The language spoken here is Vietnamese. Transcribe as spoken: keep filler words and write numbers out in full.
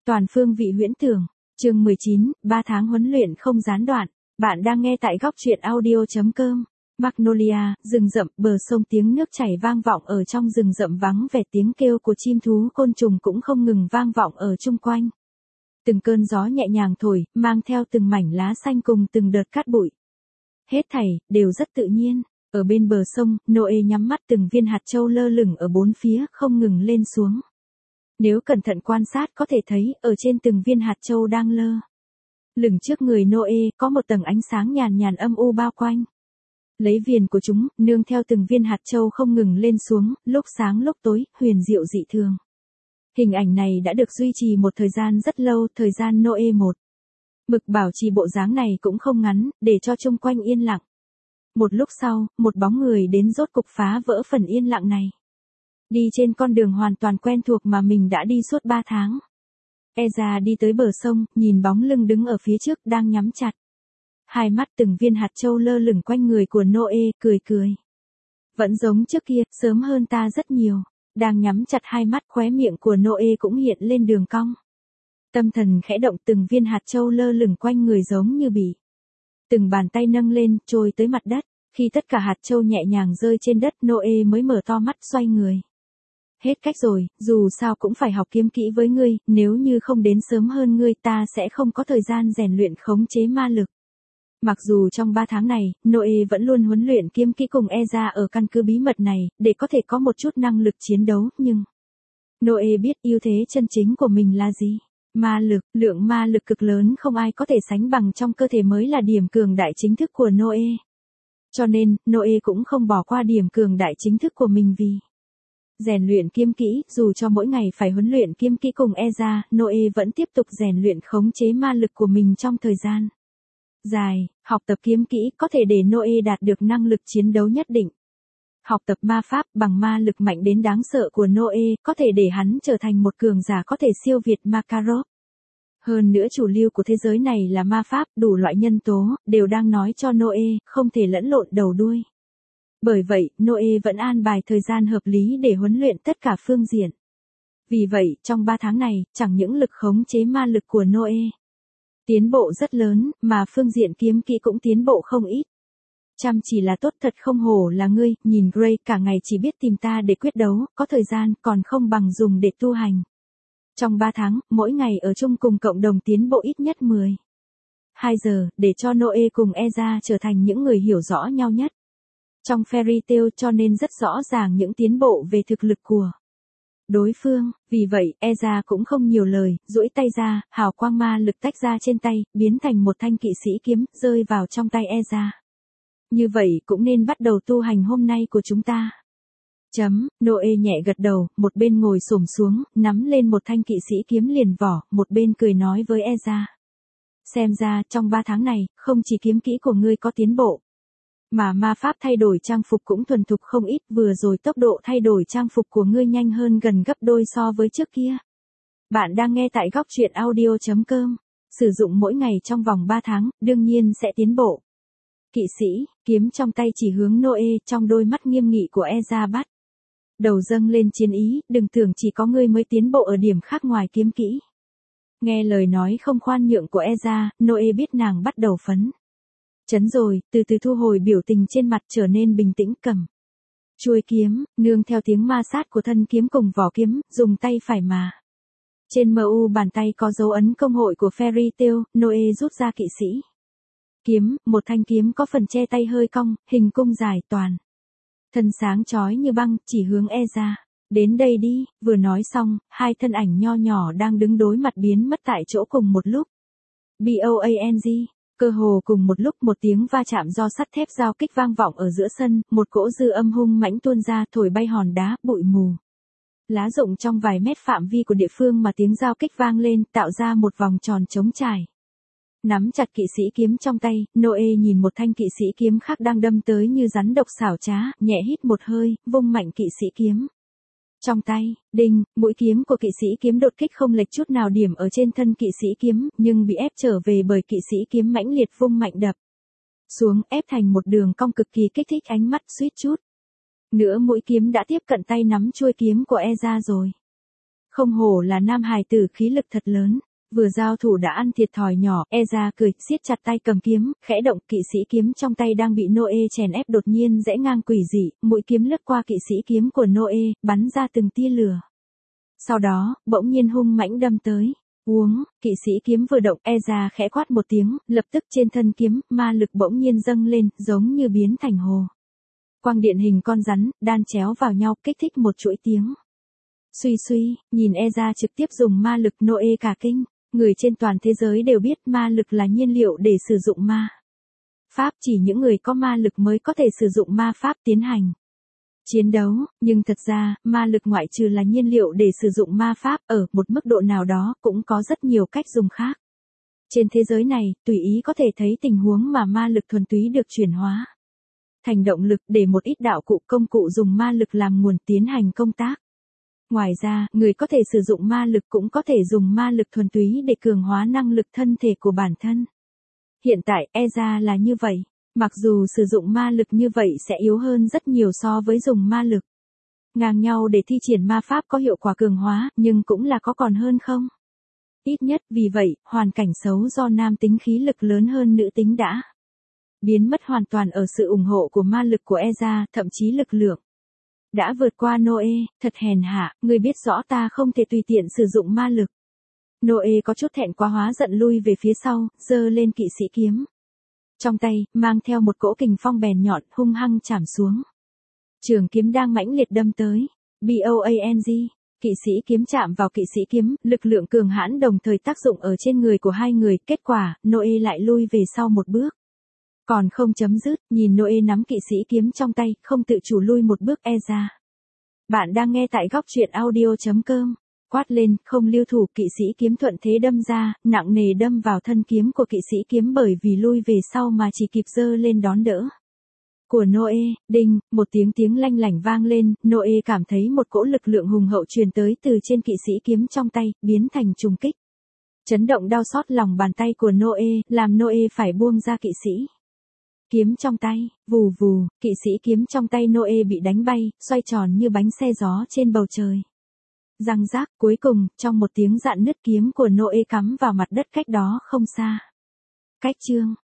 Toàn phương vị huyễn tưởng, chương mười chín, ba tháng huấn luyện không gián đoạn. Bạn đang nghe tại góc truyện audio chấm com. Magnolia, rừng rậm, bờ sông, tiếng nước chảy vang vọng ở trong rừng rậm vắng vẻ, tiếng kêu của chim thú côn trùng cũng không ngừng vang vọng ở chung quanh. Từng cơn gió nhẹ nhàng thổi, mang theo từng mảnh lá xanh cùng từng đợt cát bụi. Hết thảy, đều rất tự nhiên. Ở bên bờ sông, Noe nhắm mắt, từng viên hạt châu lơ lửng ở bốn phía, không ngừng lên xuống. Nếu cẩn thận quan sát có thể thấy, ở trên từng viên hạt châu đang lơ lửng trước người Noe, có một tầng ánh sáng nhàn nhàn âm u bao quanh. Lấy viền của chúng, nương theo từng viên hạt châu không ngừng lên xuống, lúc sáng lúc tối, huyền diệu dị thường. Hình ảnh này đã được duy trì một thời gian rất lâu, thời gian Noe một mực bảo trì bộ dáng này cũng không ngắn, để cho chung quanh yên lặng. Một lúc sau, một bóng người đến rốt cục phá vỡ phần yên lặng này. Đi trên con đường hoàn toàn quen thuộc mà mình đã đi suốt ba tháng. Ezra đi tới bờ sông, nhìn bóng lưng đứng ở phía trước đang nhắm chặt hai mắt, từng viên hạt châu lơ lửng quanh người của Noe, cười cười. Vẫn giống trước kia, sớm hơn ta rất nhiều. Đang nhắm chặt hai mắt, khóe miệng của Noe cũng hiện lên đường cong. Tâm thần khẽ động, từng viên hạt châu lơ lửng quanh người giống như bị từng bàn tay nâng lên, trôi tới mặt đất. Khi tất cả hạt châu nhẹ nhàng rơi trên đất, Noe mới mở to mắt, xoay người. Hết cách rồi, dù sao cũng phải học kiếm kỹ với ngươi, nếu như không đến sớm hơn ngươi ta sẽ không có thời gian rèn luyện khống chế ma lực. Mặc dù trong ba tháng này, Noe vẫn luôn huấn luyện kiếm kỹ cùng Ezra ở căn cứ bí mật này, để có thể có một chút năng lực chiến đấu, nhưng Noe biết ưu thế chân chính của mình là gì. Ma lực, lượng ma lực cực lớn không ai có thể sánh bằng trong cơ thể mới là điểm cường đại chính thức của Noe. Cho nên, Noe cũng không bỏ qua điểm cường đại chính thức của mình vì rèn luyện kiếm kỹ. Dù cho mỗi ngày phải huấn luyện kiếm kỹ cùng Ezra, Noe vẫn tiếp tục rèn luyện khống chế ma lực của mình trong thời gian dài. Học tập kiếm kỹ có thể để Noe đạt được năng lực chiến đấu nhất định. Học tập ma pháp bằng ma lực mạnh đến đáng sợ của Noe có thể để hắn trở thành một cường giả có thể siêu việt Makarov. Hơn nữa chủ lưu của thế giới này là ma pháp, đủ loại nhân tố đều đang nói cho Noe không thể lẫn lộn đầu đuôi. Bởi vậy, Noe vẫn an bài thời gian hợp lý để huấn luyện tất cả phương diện. Vì vậy, trong ba tháng này, chẳng những lực khống chế ma lực của Noe tiến bộ rất lớn, mà phương diện kiếm kỹ cũng tiến bộ không ít. Chăm chỉ là tốt, thật không hổ là ngươi, nhìn Gray cả ngày chỉ biết tìm ta để quyết đấu, có thời gian còn không bằng dùng để tu hành. Trong ba tháng, mỗi ngày ở chung cùng cộng đồng tiến bộ ít nhất mười hai giờ, để cho Noe cùng Ezra trở thành những người hiểu rõ nhau nhất trong Fairy Tail, cho nên rất rõ ràng những tiến bộ về thực lực của đối phương. Vì vậy, Ezra cũng không nhiều lời, duỗi tay ra, hào quang ma lực tách ra trên tay, biến thành một thanh kỵ sĩ kiếm, rơi vào trong tay Ezra. Như vậy cũng nên bắt đầu tu hành hôm nay của chúng ta. Chấm, Noe nhẹ gật đầu, một bên ngồi xổm xuống, nắm lên một thanh kỵ sĩ kiếm liền vỏ, một bên cười nói với Ezra. Xem ra, trong ba tháng này, không chỉ kiếm kỹ của ngươi có tiến bộ, mà ma pháp thay đổi trang phục cũng thuần thục không ít. Vừa rồi tốc độ thay đổi trang phục của ngươi nhanh hơn gần gấp đôi so với trước kia. Bạn đang nghe tại góc truyện audio chấm com. Sử dụng mỗi ngày trong vòng ba tháng, đương nhiên sẽ tiến bộ. Kỵ sĩ, kiếm trong tay chỉ hướng Noe, trong đôi mắt nghiêm nghị của Ezra bắt đầu dâng lên chiến ý. Đừng tưởng chỉ có ngươi mới tiến bộ ở điểm khác ngoài kiếm kỹ. Nghe lời nói không khoan nhượng của Ezra, Noe biết nàng bắt đầu phấn chấn rồi, từ từ thu hồi biểu tình trên mặt, trở nên bình tĩnh, cầm chuôi kiếm, nương theo tiếng ma sát của thân kiếm cùng vỏ kiếm, dùng tay phải mà. Trên mu bàn tay có dấu ấn công hội của Fairy Tail, Noe rút ra kỵ sĩ kiếm, một thanh kiếm có phần che tay hơi cong, hình cung dài, toàn thân sáng chói như băng, chỉ hướng Ezra. Đến đây đi. Vừa nói xong, hai thân ảnh nho nhỏ đang đứng đối mặt biến mất tại chỗ cùng một lúc. Boang, cơ hồ cùng một lúc, một tiếng va chạm do sắt thép giao kích vang vọng ở giữa sân, một cỗ dư âm hung mãnh tuôn ra, thổi bay hòn đá, bụi mù, lá rụng trong vài mét phạm vi của địa phương mà tiếng giao kích vang lên, tạo ra một vòng tròn trống trải. Nắm chặt kỵ sĩ kiếm trong tay, Noe nhìn một thanh kỵ sĩ kiếm khác đang đâm tới như rắn độc xảo trá, nhẹ hít một hơi, vung mạnh kỵ sĩ kiếm trong tay. Đinh, mũi kiếm của kỵ sĩ kiếm đột kích không lệch chút nào điểm ở trên thân kỵ sĩ kiếm, nhưng bị ép trở về bởi kỵ sĩ kiếm mãnh liệt vung mạnh đập xuống, ép thành một đường cong cực kỳ kích thích ánh mắt, suýt chút nữa mũi kiếm đã tiếp cận tay nắm chuôi kiếm của Ezra rồi. Không hổ là nam hài tử khí lực thật lớn. Vừa giao thủ đã ăn thiệt thòi nhỏ, Eza cười, siết chặt tay cầm kiếm, khẽ động, kỵ sĩ kiếm trong tay đang bị Noe chèn ép đột nhiên rẽ ngang quỷ dị, mũi kiếm lướt qua kỵ sĩ kiếm của Noe, bắn ra từng tia lửa. Sau đó, bỗng nhiên hung mãnh đâm tới. Uống, kỵ sĩ kiếm vừa động, Eza khẽ quát một tiếng, lập tức trên thân kiếm, ma lực bỗng nhiên dâng lên, giống như biến thành hồ. Quang điện hình con rắn, đan chéo vào nhau, kích thích một chuỗi tiếng. Suy suy, nhìn Eza trực tiếp dùng ma lực, Noe cả kinh. Người trên toàn thế giới đều biết ma lực là nhiên liệu để sử dụng ma pháp, chỉ những người có ma lực mới có thể sử dụng ma pháp tiến hành chiến đấu, nhưng thật ra, ma lực ngoại trừ là nhiên liệu để sử dụng ma pháp, ở một mức độ nào đó cũng có rất nhiều cách dùng khác. Trên thế giới này, tùy ý có thể thấy tình huống mà ma lực thuần túy được chuyển hóa thành động lực để một ít đạo cụ công cụ dùng ma lực làm nguồn tiến hành công tác. Ngoài ra, người có thể sử dụng ma lực cũng có thể dùng ma lực thuần túy để cường hóa năng lực thân thể của bản thân. Hiện tại, Eza là như vậy. Mặc dù sử dụng ma lực như vậy sẽ yếu hơn rất nhiều so với dùng ma lực ngang nhau để thi triển ma pháp có hiệu quả cường hóa, nhưng cũng là có còn hơn không? Ít nhất vì vậy, hoàn cảnh xấu do nam tính khí lực lớn hơn nữ tính đã biến mất hoàn toàn ở sự ủng hộ của ma lực của Eza, thậm chí lực lượng đã vượt qua Noe, thật hèn hạ, ngươi biết rõ ta không thể tùy tiện sử dụng ma lực. Noe có chút thẹn quá hóa giận lui về phía sau, giơ lên kỵ sĩ kiếm. Trong tay, mang theo một cỗ kình phong bèn nhọn, hung hăng chảm xuống. Trường kiếm đang mãnh liệt đâm tới. Boang, kỵ sĩ kiếm chạm vào kỵ sĩ kiếm, lực lượng cường hãn đồng thời tác dụng ở trên người của hai người, kết quả, Noe lại lui về sau một bước. Còn không chấm dứt, nhìn Noe nắm kỵ sĩ kiếm trong tay, không tự chủ lui một bước Eza. Bạn đang nghe tại góc truyện audio chấm com. Quát lên, không lưu thủ, kỵ sĩ kiếm thuận thế đâm ra, nặng nề đâm vào thân kiếm của kỵ sĩ kiếm bởi vì lui về sau mà chỉ kịp giơ lên đón đỡ. Của Noe, đinh, một tiếng tiếng lanh lảnh vang lên, Noe cảm thấy một cỗ lực lượng hùng hậu truyền tới từ trên kỵ sĩ kiếm trong tay, biến thành trùng kích. Chấn động đau xót lòng bàn tay của Noe, làm Noe phải buông ra kỵ sĩ kiếm trong tay, vù vù, kỵ sĩ kiếm trong tay Noe bị đánh bay, xoay tròn như bánh xe gió trên bầu trời. Răng rác, cuối cùng, trong một tiếng rạn nứt kiếm của Noe cắm vào mặt đất cách đó không xa. Cách chương